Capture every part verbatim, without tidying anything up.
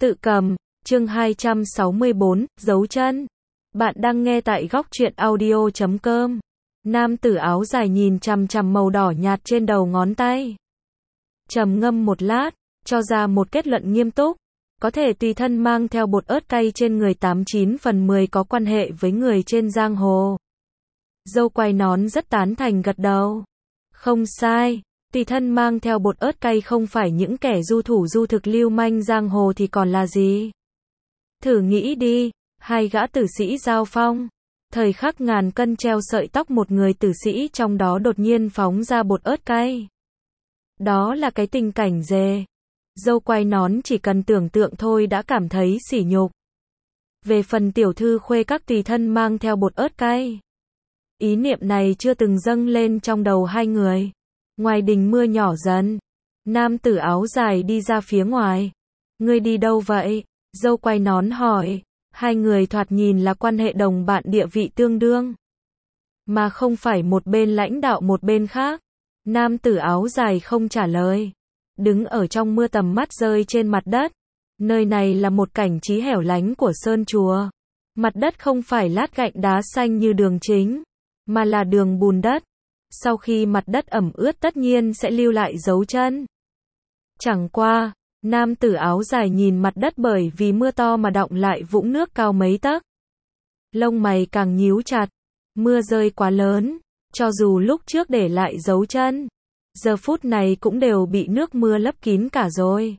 Tự cầm, chương hai trăm sáu mươi bốn, dấu chân. Bạn đang nghe tại góc truyện audio chấm com. Nam tử áo dài nhìn chằm chằm màu đỏ nhạt trên đầu ngón tay. Trầm ngâm một lát, cho ra một kết luận nghiêm túc. Có thể tùy thân mang theo bột ớt cay trên người tám chín phần mười có quan hệ với người trên giang hồ. Dâu quay nón rất tán thành gật đầu. Không sai. Tùy thân mang theo bột ớt cay không phải những kẻ du thủ du thực lưu manh giang hồ thì còn là gì? Thử nghĩ đi, hai gã tử sĩ giao phong. Thời khắc ngàn cân treo sợi tóc một người tử sĩ trong đó đột nhiên phóng ra bột ớt cay. Đó là cái tình cảnh dề. Dâu quay nón chỉ cần tưởng tượng thôi đã cảm thấy sỉ nhục. Về phần tiểu thư khuê các tùy thân mang theo bột ớt cay. Ý niệm này chưa từng dâng lên trong đầu hai người. Ngoài đình mưa nhỏ dần. Nam tử áo dài đi ra phía ngoài. Ngươi đi đâu vậy? Dâu quay nón hỏi. Hai người thoạt nhìn là quan hệ đồng bạn địa vị tương đương. Mà không phải một bên lãnh đạo một bên khác. Nam tử áo dài không trả lời. Đứng ở trong mưa tầm mắt rơi trên mặt đất. Nơi này là một cảnh trí hẻo lánh của sơn chùa. Mặt đất không phải lát gạch đá xanh như đường chính. Mà là đường bùn đất. Sau khi mặt đất ẩm ướt tất nhiên sẽ lưu lại dấu chân. Chẳng qua, nam tử áo dài nhìn mặt đất bởi vì mưa to mà đọng lại vũng nước cao mấy tấc. Lông mày càng nhíu chặt. Mưa rơi quá lớn, cho dù lúc trước để lại dấu chân, giờ phút này cũng đều bị nước mưa lấp kín cả rồi.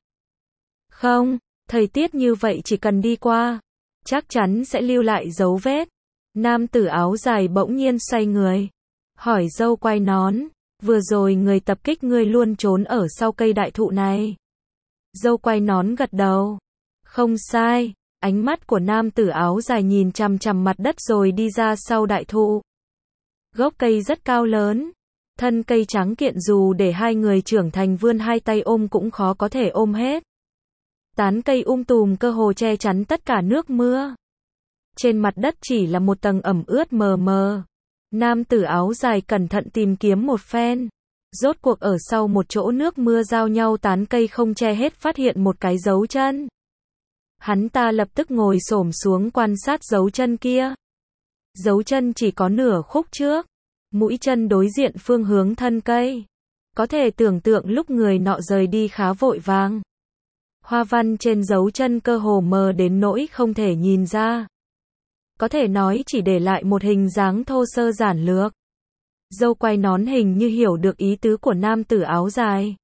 Không, thời tiết như vậy chỉ cần đi qua, chắc chắn sẽ lưu lại dấu vết. Nam tử áo dài bỗng nhiên xoay người. Hỏi dâu quay nón, vừa rồi người tập kích ngươi luôn trốn ở sau cây đại thụ này. Dâu quay nón gật đầu. Không sai, ánh mắt của nam tử áo dài nhìn chằm chằm mặt đất rồi đi ra sau đại thụ. Gốc cây rất cao lớn. Thân cây trắng kiện dù để hai người trưởng thành vươn hai tay ôm cũng khó có thể ôm hết. Tán cây um tùm cơ hồ che chắn tất cả nước mưa. Trên mặt đất chỉ là một tầng ẩm ướt mờ mờ. Nam tử áo dài cẩn thận tìm kiếm một phen. Rốt cuộc ở sau một chỗ nước mưa giao nhau tán cây không che hết phát hiện một cái dấu chân. Hắn ta lập tức ngồi xổm xuống quan sát dấu chân kia. Dấu chân chỉ có nửa khúc trước. Mũi chân đối diện phương hướng thân cây. Có thể tưởng tượng lúc người nọ rời đi khá vội vàng. Hoa văn trên dấu chân cơ hồ mờ đến nỗi không thể nhìn ra. Có thể nói chỉ để lại một hình dáng thô sơ giản lược. Dâu quay nón hình như hiểu được ý tứ của nam tử áo dài.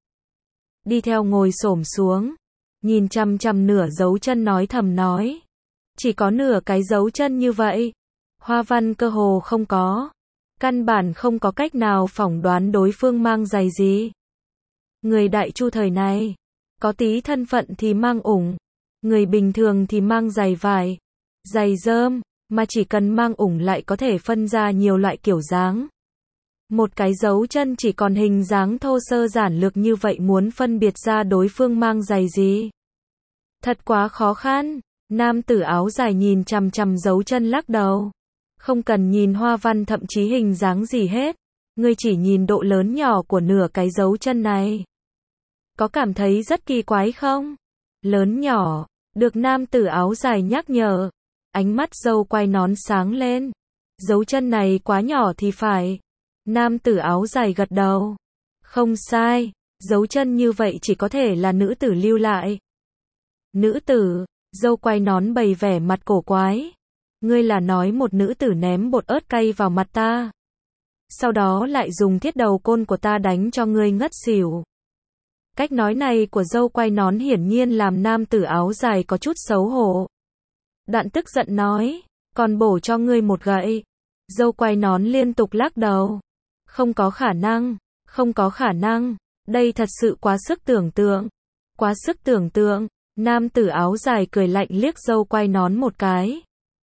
Đi theo ngồi xổm xuống. Nhìn chằm chằm nửa dấu chân nói thầm nói. Chỉ có nửa cái dấu chân như vậy. Hoa văn cơ hồ không có. Căn bản không có cách nào phỏng đoán đối phương mang giày gì. Người đại chu thời này. Có tí thân phận thì mang ủng. Người bình thường thì mang giày vải. Giày rơm. Mà chỉ cần mang ủng lại có thể phân ra nhiều loại kiểu dáng. Một cái dấu chân chỉ còn hình dáng thô sơ giản lược như vậy muốn phân biệt ra đối phương mang giày gì. Thật quá khó khăn. Nam tử áo dài nhìn chằm chằm dấu chân lắc đầu. Không cần nhìn hoa văn thậm chí hình dáng gì hết. Ngươi chỉ nhìn độ lớn nhỏ của nửa cái dấu chân này. Có cảm thấy rất kỳ quái không? Lớn nhỏ. Được nam tử áo dài nhắc nhở. Ánh mắt dâu quay nón sáng lên. Dấu chân này quá nhỏ thì phải. Nam tử áo dài gật đầu. Không sai. Dấu chân như vậy chỉ có thể là nữ tử lưu lại. Nữ tử. Dâu quay nón bày vẻ mặt cổ quái. Ngươi là nói một nữ tử ném bột ớt cay vào mặt ta. Sau đó lại dùng thiết đầu côn của ta đánh cho ngươi ngất xỉu. Cách nói này của dâu quay nón hiển nhiên làm nam tử áo dài có chút xấu hổ. Đạn tức giận nói. Còn bổ cho ngươi một gậy. Dâu quay nón liên tục lắc đầu. Không có khả năng. Không có khả năng. Đây thật sự quá sức tưởng tượng. Quá sức tưởng tượng. Nam tử áo dài cười lạnh liếc dâu quay nón một cái.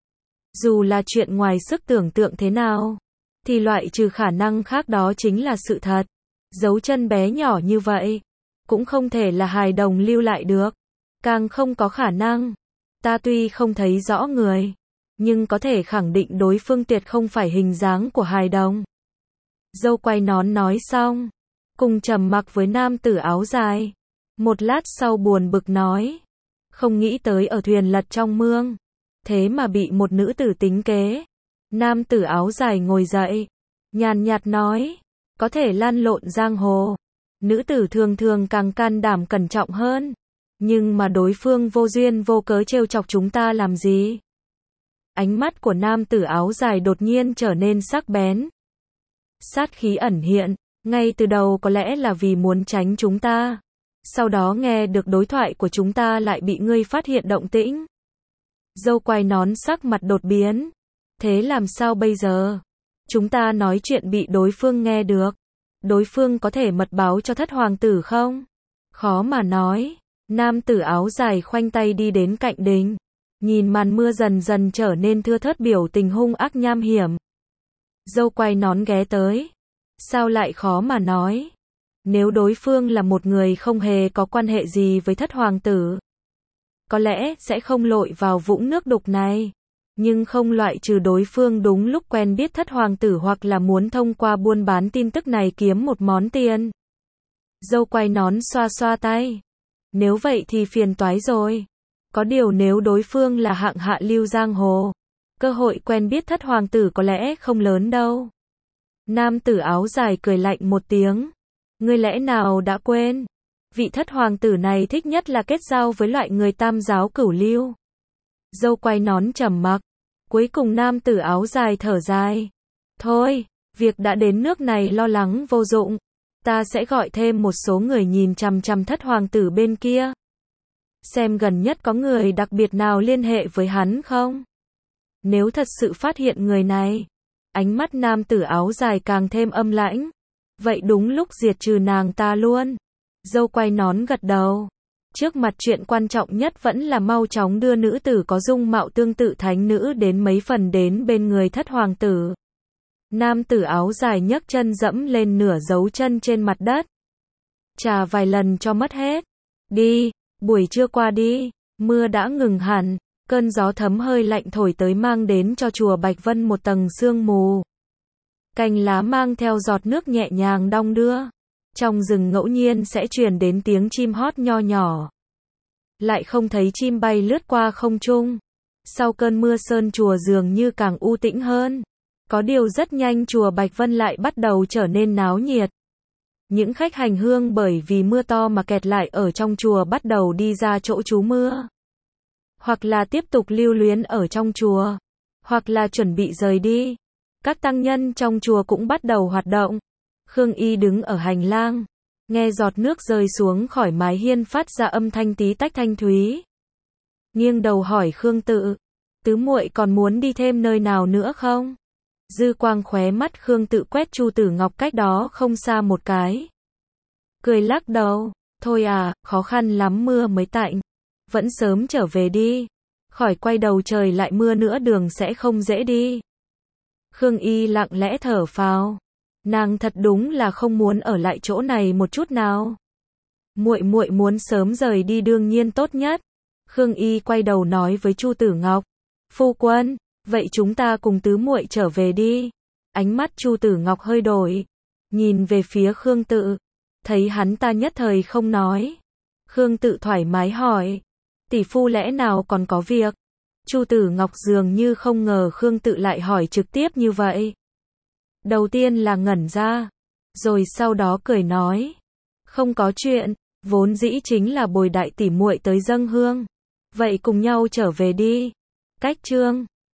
Dù là chuyện ngoài sức tưởng tượng thế nào, thì loại trừ khả năng khác đó chính là sự thật. Dấu chân bé nhỏ như vậy, cũng không thể là hài đồng lưu lại được. Càng không có khả năng. Ta tuy không thấy rõ người, nhưng có thể khẳng định đối phương tuyệt không phải hình dáng của hài đồng. Dâu quay nón nói xong, cùng trầm mặc với nam tử áo dài. Một lát sau buồn bực nói. Không nghĩ tới ở thuyền lật trong mương, thế mà bị một nữ tử tính kế. Nam tử áo dài ngồi dậy, nhàn nhạt nói, có thể lăn lộn giang hồ. Nữ tử thường thường càng can đảm cẩn trọng hơn. Nhưng mà đối phương vô duyên vô cớ trêu chọc chúng ta làm gì? Ánh mắt của nam tử áo dài đột nhiên trở nên sắc bén. Sát khí ẩn hiện, ngay từ đầu có lẽ là vì muốn tránh chúng ta. Sau đó nghe được đối thoại của chúng ta lại bị ngươi phát hiện động tĩnh. Dâu quai nón sắc mặt đột biến. Thế làm sao bây giờ? Chúng ta nói chuyện bị đối phương nghe được. Đối phương có thể mật báo cho thất hoàng tử không? Khó mà nói. Nam tử áo dài khoanh tay đi đến cạnh đình. Nhìn màn mưa dần dần trở nên thưa thớt, biểu tình hung ác nham hiểm. Dâu quai nón ghé tới. Sao lại khó mà nói? Nếu đối phương là một người không hề có quan hệ gì với thất hoàng tử, có lẽ sẽ không lội vào vũng nước đục này. Nhưng không loại trừ đối phương đúng lúc quen biết thất hoàng tử hoặc là muốn thông qua buôn bán tin tức này kiếm một món tiền. Dâu quai nón xoa xoa tay. Nếu vậy thì phiền toái rồi. Có điều nếu đối phương là hạng hạ lưu giang hồ, cơ hội quen biết thất hoàng tử có lẽ không lớn đâu. Nam tử áo dài cười lạnh một tiếng. Ngươi lẽ nào đã quên? Vị thất hoàng tử này thích nhất là kết giao với loại người tam giáo cửu lưu. Dâu quai nón trầm mặc. Cuối cùng nam tử áo dài thở dài. Thôi, việc đã đến nước này lo lắng vô dụng. Ta sẽ gọi thêm một số người nhìn chằm chằm thất hoàng tử bên kia. Xem gần nhất có người đặc biệt nào liên hệ với hắn không? Nếu thật sự phát hiện người này, ánh mắt nam tử áo dài càng thêm âm lãnh. Vậy đúng lúc diệt trừ nàng ta luôn. Dâu quai nón gật đầu. Trước mặt chuyện quan trọng nhất vẫn là mau chóng đưa nữ tử có dung mạo tương tự thánh nữ đến mấy phần đến bên người thất hoàng tử. Nam tử áo dài nhấc chân dẫm lên nửa dấu chân trên mặt đất. Chà vài lần cho mất hết. Đi, buổi trưa qua đi, mưa đã ngừng hẳn, cơn gió thấm hơi lạnh thổi tới mang đến cho chùa Bạch Vân một tầng sương mù. Cành lá mang theo giọt nước nhẹ nhàng đong đưa. Trong rừng ngẫu nhiên sẽ truyền đến tiếng chim hót nho nhỏ. Lại không thấy chim bay lướt qua không trung. Sau cơn mưa sơn chùa dường như càng u tĩnh hơn. Có điều rất nhanh chùa Bạch Vân lại bắt đầu trở nên náo nhiệt. Những khách hành hương bởi vì mưa to mà kẹt lại ở trong chùa bắt đầu đi ra chỗ trú mưa. Hoặc là tiếp tục lưu luyến ở trong chùa. Hoặc là chuẩn bị rời đi. Các tăng nhân trong chùa cũng bắt đầu hoạt động. Khương Y đứng ở hành lang, nghe giọt nước rơi xuống khỏi mái hiên phát ra âm thanh tí tách thanh thúy. Nghiêng đầu hỏi Khương Tự, tứ muội còn muốn đi thêm nơi nào nữa không? Dư quang khóe mắt Khương Tự quét Chu Tử Ngọc cách đó không xa một cái. Cười lắc đầu, thôi à, khó khăn lắm mưa mới tạnh. Vẫn sớm trở về đi. Khỏi quay đầu trời lại mưa nữa đường sẽ không dễ đi. Khương Y lặng lẽ thở phào. Nàng thật đúng là không muốn ở lại chỗ này một chút nào. Muội muội muốn sớm rời đi đương nhiên tốt nhất. Khương Y quay đầu nói với Chu Tử Ngọc, phu quân, vậy chúng ta cùng tứ muội trở về đi. Ánh mắt Chu Tử Ngọc hơi đổi, nhìn về phía Khương Tự, thấy hắn ta nhất thời không nói. Khương Tự thoải mái hỏi, tỷ phu lẽ nào còn có việc? Chu Tử Ngọc dường như không ngờ Khương Tự lại hỏi trực tiếp như vậy. Đầu tiên là ngẩn ra, rồi sau đó cười nói, không có chuyện, vốn dĩ chính là bồi đại tỷ muội tới dâng hương. Vậy cùng nhau trở về đi. Cách chương